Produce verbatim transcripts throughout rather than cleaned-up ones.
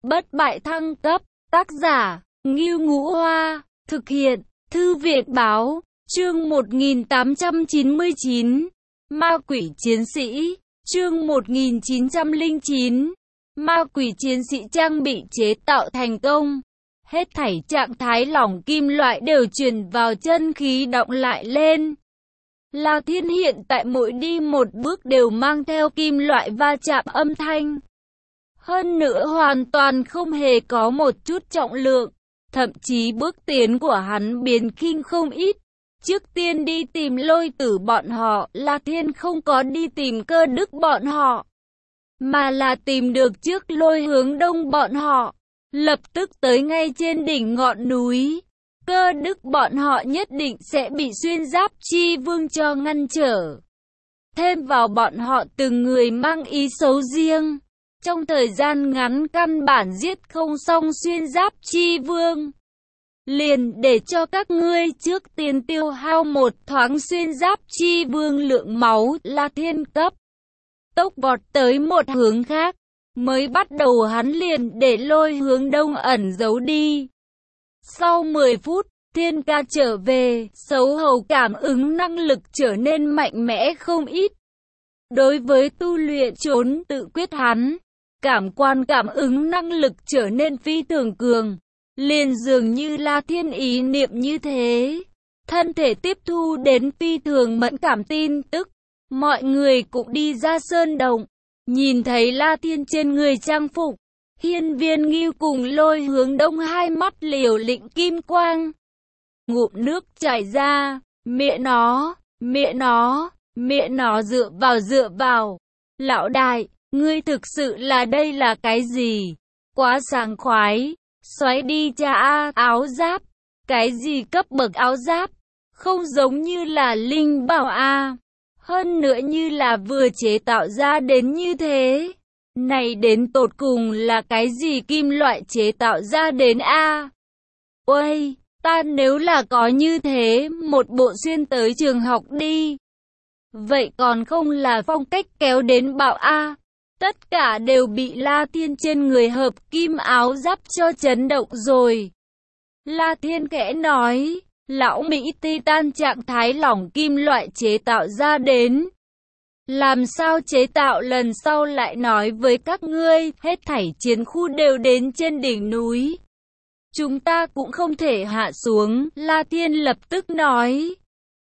bất bại thăng cấp, tác giả, Ngưu Ngũ Hoa, thực hiện, Thư viện Báo, chương một nghìn tám trăm chín mươi chín, Ma Quỷ Chiến Sĩ, chương một nghìn chín trăm lẻ chín, Ma Quỷ Chiến Sĩ trang bị chế tạo thành công. Hết thảy trạng thái lỏng kim loại đều truyền vào chân khí động lại lên. La Thiên hiện tại mỗi đi một bước đều mang theo kim loại va chạm âm thanh. Hơn nữa hoàn toàn không hề có một chút trọng lượng, thậm chí bước tiến của hắn biến khinh không ít. Trước tiên đi tìm Lôi Tử bọn họ, La Thiên không có đi tìm Cơ Đức bọn họ, mà là tìm được trước Lôi Hướng Đông bọn họ. Lập tức tới ngay trên đỉnh ngọn núi, Cơ Đức bọn họ nhất định sẽ bị xuyên giáp chi vương cho ngăn trở. Thêm vào bọn họ từng người mang ý xấu riêng, trong thời gian ngắn căn bản giết không xong xuyên giáp chi vương. Liền để cho các ngươi trước tiên tiêu hao một thoáng xuyên giáp chi vương lượng máu. La Thiên cấp tốc vọt tới một hướng khác. Mới bắt đầu hắn liền để Lôi Hướng Đông ẩn giấu đi. Sau mười phút, Thiên Ca trở về, Sấu Hầu cảm ứng năng lực trở nên mạnh mẽ không ít. Đối với tu luyện trốn tự quyết hắn, cảm quan cảm ứng năng lực trở nên phi thường cường. Liền dường như La Thiên ý niệm như thế, thân thể tiếp thu đến phi thường mẫn cảm tin tức. Mọi người cũng đi ra sơn động, nhìn thấy La Thiên trên người trang phục, Hiên Viên Ngưu cùng Lôi Hướng Đông hai mắt liều lĩnh kim quang. Ngụm nước chảy ra, mẹ nó, mẹ nó, mẹ nó dựa vào dựa vào. Lão đại, ngươi thực sự là đây là cái gì? Quá sảng khoái, xoáy đi cha a, áo giáp. Cái gì cấp bậc áo giáp? Không giống như là linh bảo a. Hơn nữa như là vừa chế tạo ra đến như thế. Này đến tột cùng là cái gì kim loại chế tạo ra đến a? Ôi, ta nếu là có như thế, một bộ xuyên tới trường học đi. Vậy còn không là phong cách kéo đến bạo a? Tất cả đều bị La Thiên trên người hợp kim áo giáp cho chấn động rồi. La Thiên khẽ nói. Lão Mỹ Titan trạng thái lỏng kim loại chế tạo ra đến. Làm sao chế tạo lần sau lại nói với các ngươi, hết thảy chiến khu đều đến trên đỉnh núi. Chúng ta cũng không thể hạ xuống, La Thiên lập tức nói.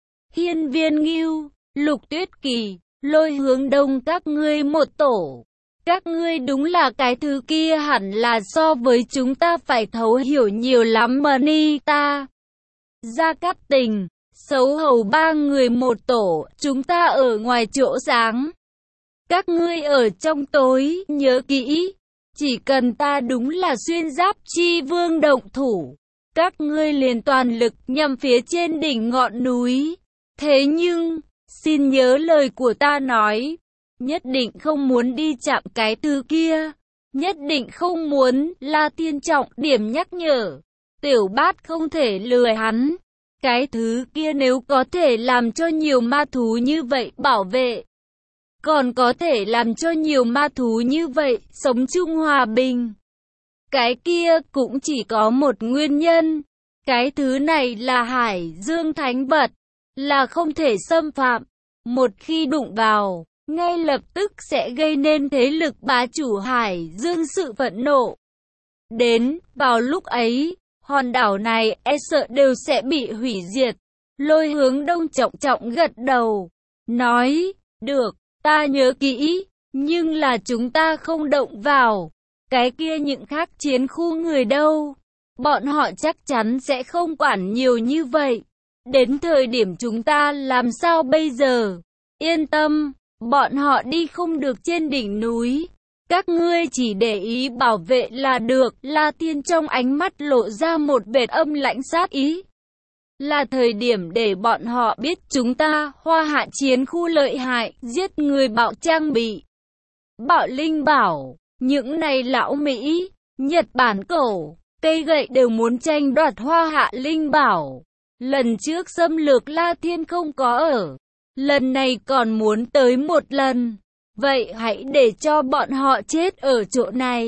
Hiên Viên Ngưu, Lục Tuyết Kỳ, Lôi Hướng Đông các ngươi một tổ. Các ngươi đúng là cái thứ kia hẳn là so với chúng ta phải thấu hiểu nhiều lắm mà ni ta. Gia Cát Tình, Sấu Hầu ba người một tổ, chúng ta ở ngoài chỗ sáng. Các ngươi ở trong tối, nhớ kỹ. Chỉ cần ta đúng là xuyên giáp chi vương động thủ, các ngươi liền toàn lực nhằm phía trên đỉnh ngọn núi. Thế nhưng, xin nhớ lời của ta nói, nhất định không muốn đi chạm cái thứ kia. Nhất định không muốn, La Thiên trọng điểm nhắc nhở. Tiểu Bát không thể lừa hắn. Cái thứ kia nếu có thể làm cho nhiều ma thú như vậy bảo vệ, còn có thể làm cho nhiều ma thú như vậy sống chung hòa bình, cái kia cũng chỉ có một nguyên nhân. Cái thứ này là Hải Dương Thánh Vật, là không thể xâm phạm. Một khi đụng vào, ngay lập tức sẽ gây nên thế lực bá chủ Hải Dương sự phẫn nộ. Đến vào lúc ấy, hòn đảo này e sợ đều sẽ bị hủy diệt. Lôi Hướng Đông trọng trọng gật đầu, nói, được, ta nhớ kỹ, nhưng là chúng ta không động vào. Cái kia những khác chiến khu người đâu? Bọn họ chắc chắn sẽ không quản nhiều như vậy. Đến thời điểm chúng ta làm sao bây giờ? Yên tâm, bọn họ đi không được trên đỉnh núi. Các ngươi chỉ để ý bảo vệ là được. La Thiên trong ánh mắt lộ ra một vệt âm lãnh sát ý. Là thời điểm để bọn họ biết chúng ta Hoa Hạ chiến khu lợi hại, giết người bạo trang bị, bạo linh bảo. Những này lão Mỹ, Nhật Bản cổ, cây gậy đều muốn tranh đoạt Hoa Hạ linh bảo. Lần trước xâm lược La Thiên không có ở, lần này còn muốn tới một lần. Vậy hãy để cho bọn họ chết ở chỗ này.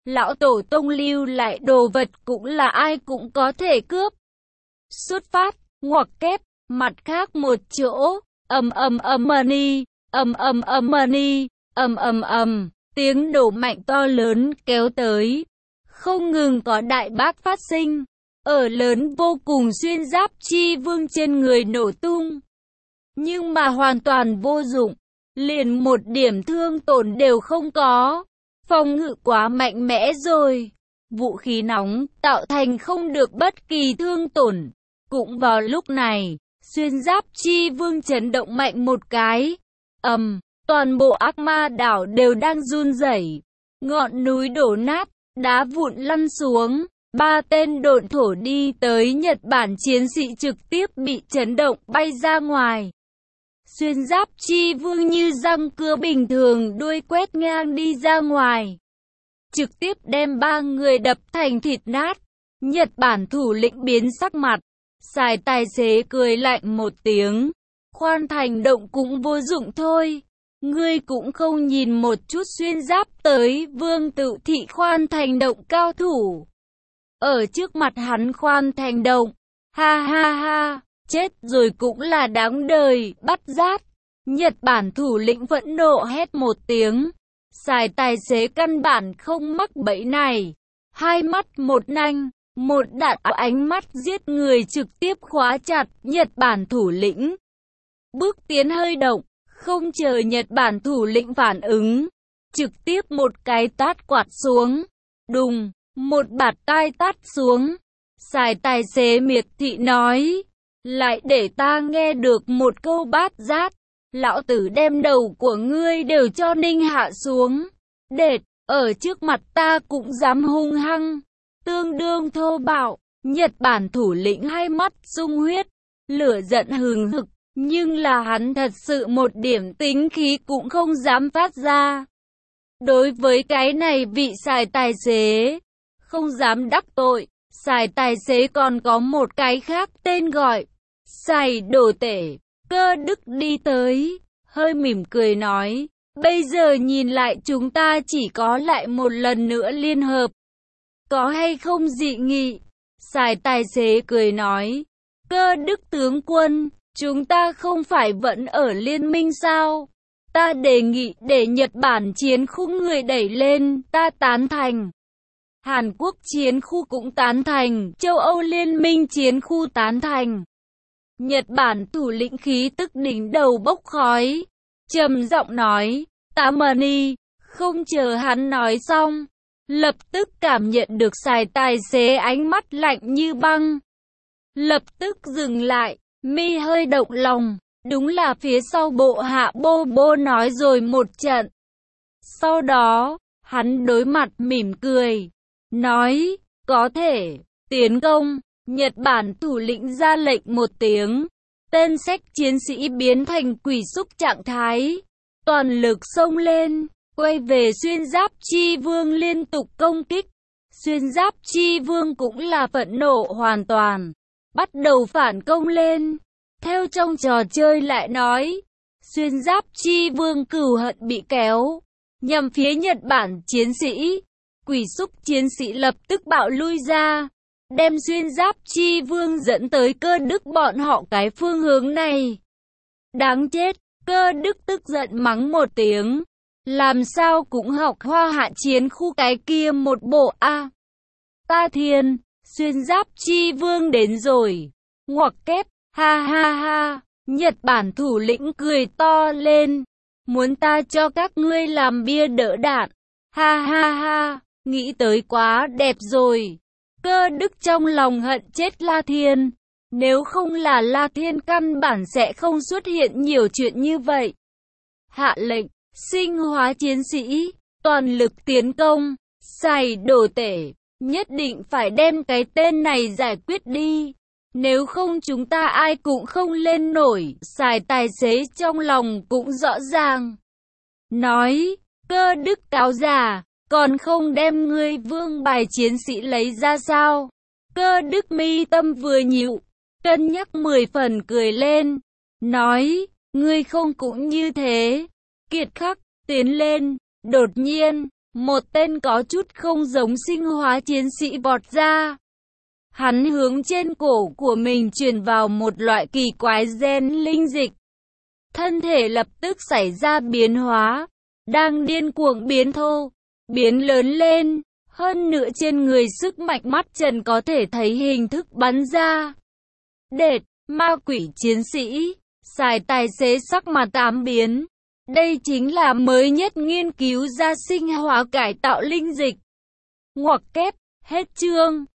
Lão tổ tông lưu lại đồ vật cũng là ai cũng có thể cướp. Xuất phát, ngoặc kép, mặt khác một chỗ, ầm ầm ầm money, ầm ầm ầm money, ầm ầm ầm, tiếng nổ mạnh to lớn kéo tới. Không ngừng có đại bác phát sinh, ở lớn vô cùng xuyên giáp chi vương trên người nổ tung. Nhưng mà hoàn toàn vô dụng, liền một điểm thương tổn đều không có. Phòng ngự quá mạnh mẽ rồi, vũ khí nóng tạo thành không được bất kỳ thương tổn. Cũng vào lúc này, xuyên giáp chi vương chấn động mạnh một cái. Ầm, toàn bộ ác ma đảo đều đang run rẩy. Ngọn núi đổ nát, đá vụn lăn xuống. Ba tên độn thổ đi tới Nhật Bản chiến sĩ trực tiếp bị chấn động bay ra ngoài. Xuyên giáp chi vương như răng cưa bình thường đuôi quét ngang đi ra ngoài, trực tiếp đem ba người đập thành thịt nát. Nhật Bản thủ lĩnh biến sắc mặt, xài tài xế cười lạnh một tiếng. Khoan thành động cũng vô dụng thôi. Ngươi cũng không nhìn một chút xuyên giáp tới vương tự thị khoan thành động cao thủ. Ở trước mặt hắn khoan thành động, ha ha ha, chết rồi cũng là đáng đời, bắt rát. Nhật Bản thủ lĩnh vẫn nộ hét một tiếng. Xài tài xế căn bản không mắc bẫy này. Hai mắt một nanh, một đạn ánh mắt giết người trực tiếp khóa chặt Nhật Bản thủ lĩnh. Bước tiến hơi động, không chờ Nhật Bản thủ lĩnh phản ứng, trực tiếp một cái tát quạt xuống. Đùng, một bạt tai tát xuống. Xài tài xế miệt thị nói, lại để ta nghe được một câu bát rát. Lão tử đem đầu của ngươi đều cho ninh hạ xuống. Đệt, ở trước mặt ta cũng dám hung hăng, tương đương thô bạo. Nhật Bản thủ lĩnh hai mắt sung huyết, lửa giận hừng hực, nhưng là hắn thật sự một điểm tính khí cũng không dám phát ra. Đối với cái này vị xài tài xế, không dám đắc tội. Xài tài xế còn có một cái khác tên gọi, xài đồ tể. Cơ Đức đi tới, hơi mỉm cười nói, bây giờ nhìn lại chúng ta chỉ có lại một lần nữa liên hợp. Có hay không dị nghị? Xài tài xế cười nói, Cơ Đức tướng quân, chúng ta không phải vẫn ở liên minh sao? Ta đề nghị để Nhật Bản chiến khu người đẩy lên, ta tán thành. Hàn Quốc chiến khu cũng tán thành, châu Âu liên minh chiến khu tán thành. Nhật Bản thủ lĩnh khí tức đỉnh đầu bốc khói, trầm giọng nói, Tamani. Không chờ hắn nói xong, lập tức cảm nhận được xài tài xế ánh mắt lạnh như băng. Lập tức dừng lại, mi hơi động lòng, đúng là phía sau bộ hạ bô bô nói rồi một trận. Sau đó, hắn đối mặt mỉm cười, nói, có thể, tiến công. Nhật Bản thủ lĩnh ra lệnh một tiếng, tên sách chiến sĩ biến thành quỷ xúc trạng thái, toàn lực xông lên, quay về xuyên giáp chi vương liên tục công kích. Xuyên giáp chi vương cũng là phẫn nộ hoàn toàn, bắt đầu phản công lên. Theo trong trò chơi lại nói, xuyên giáp chi vương cừu hận bị kéo nhằm phía Nhật Bản chiến sĩ. Quỷ xúc chiến sĩ lập tức bạo lui ra, đem xuyên giáp chi vương dẫn tới Cơ Đức bọn họ cái phương hướng này. Đáng chết, Cơ Đức tức giận mắng một tiếng. Làm sao cũng học Hoa Hạ chiến khu cái kia một bộ a. À, ta thiên, xuyên giáp chi vương đến rồi. Ngoặc kép, ha ha ha, Nhật Bản thủ lĩnh cười to lên. Muốn ta cho các ngươi làm bia đỡ đạn. Ha ha ha, nghĩ tới quá đẹp rồi. Cơ Đức trong lòng hận chết La Thiên. Nếu không là La Thiên căn bản sẽ không xuất hiện nhiều chuyện như vậy. Hạ lệnh, sinh hóa chiến sĩ, toàn lực tiến công, xài đồ tể, nhất định phải đem cái tên này giải quyết đi. Nếu không chúng ta ai cũng không lên nổi. Xài tài xế trong lòng cũng rõ ràng. Nói, Cơ Đức cáo già, còn không đem ngươi vương bài chiến sĩ lấy ra sao? Cơ Đức mi tâm vừa nhịu, cân nhắc mười phần cười lên. Nói, ngươi không cũng như thế. Kiệt khắc, tiến lên. Đột nhiên, Một tên có chút không giống sinh hóa chiến sĩ vọt ra. Hắn hướng trên cổ của mình truyền vào một loại kỳ quái gen linh dịch. Thân thể lập tức xảy ra biến hóa, đang điên cuồng biến thô, biến lớn lên. Hơn nữa trên người sức mạnh mắt trần có thể thấy hình thức bắn ra. Đệt, ma quỷ chiến sĩ, xài tài xế sắc mặt tám biến. Đây chính là mới nhất nghiên cứu ra sinh hóa cải tạo linh dịch. Ngoặc kép, hết chương.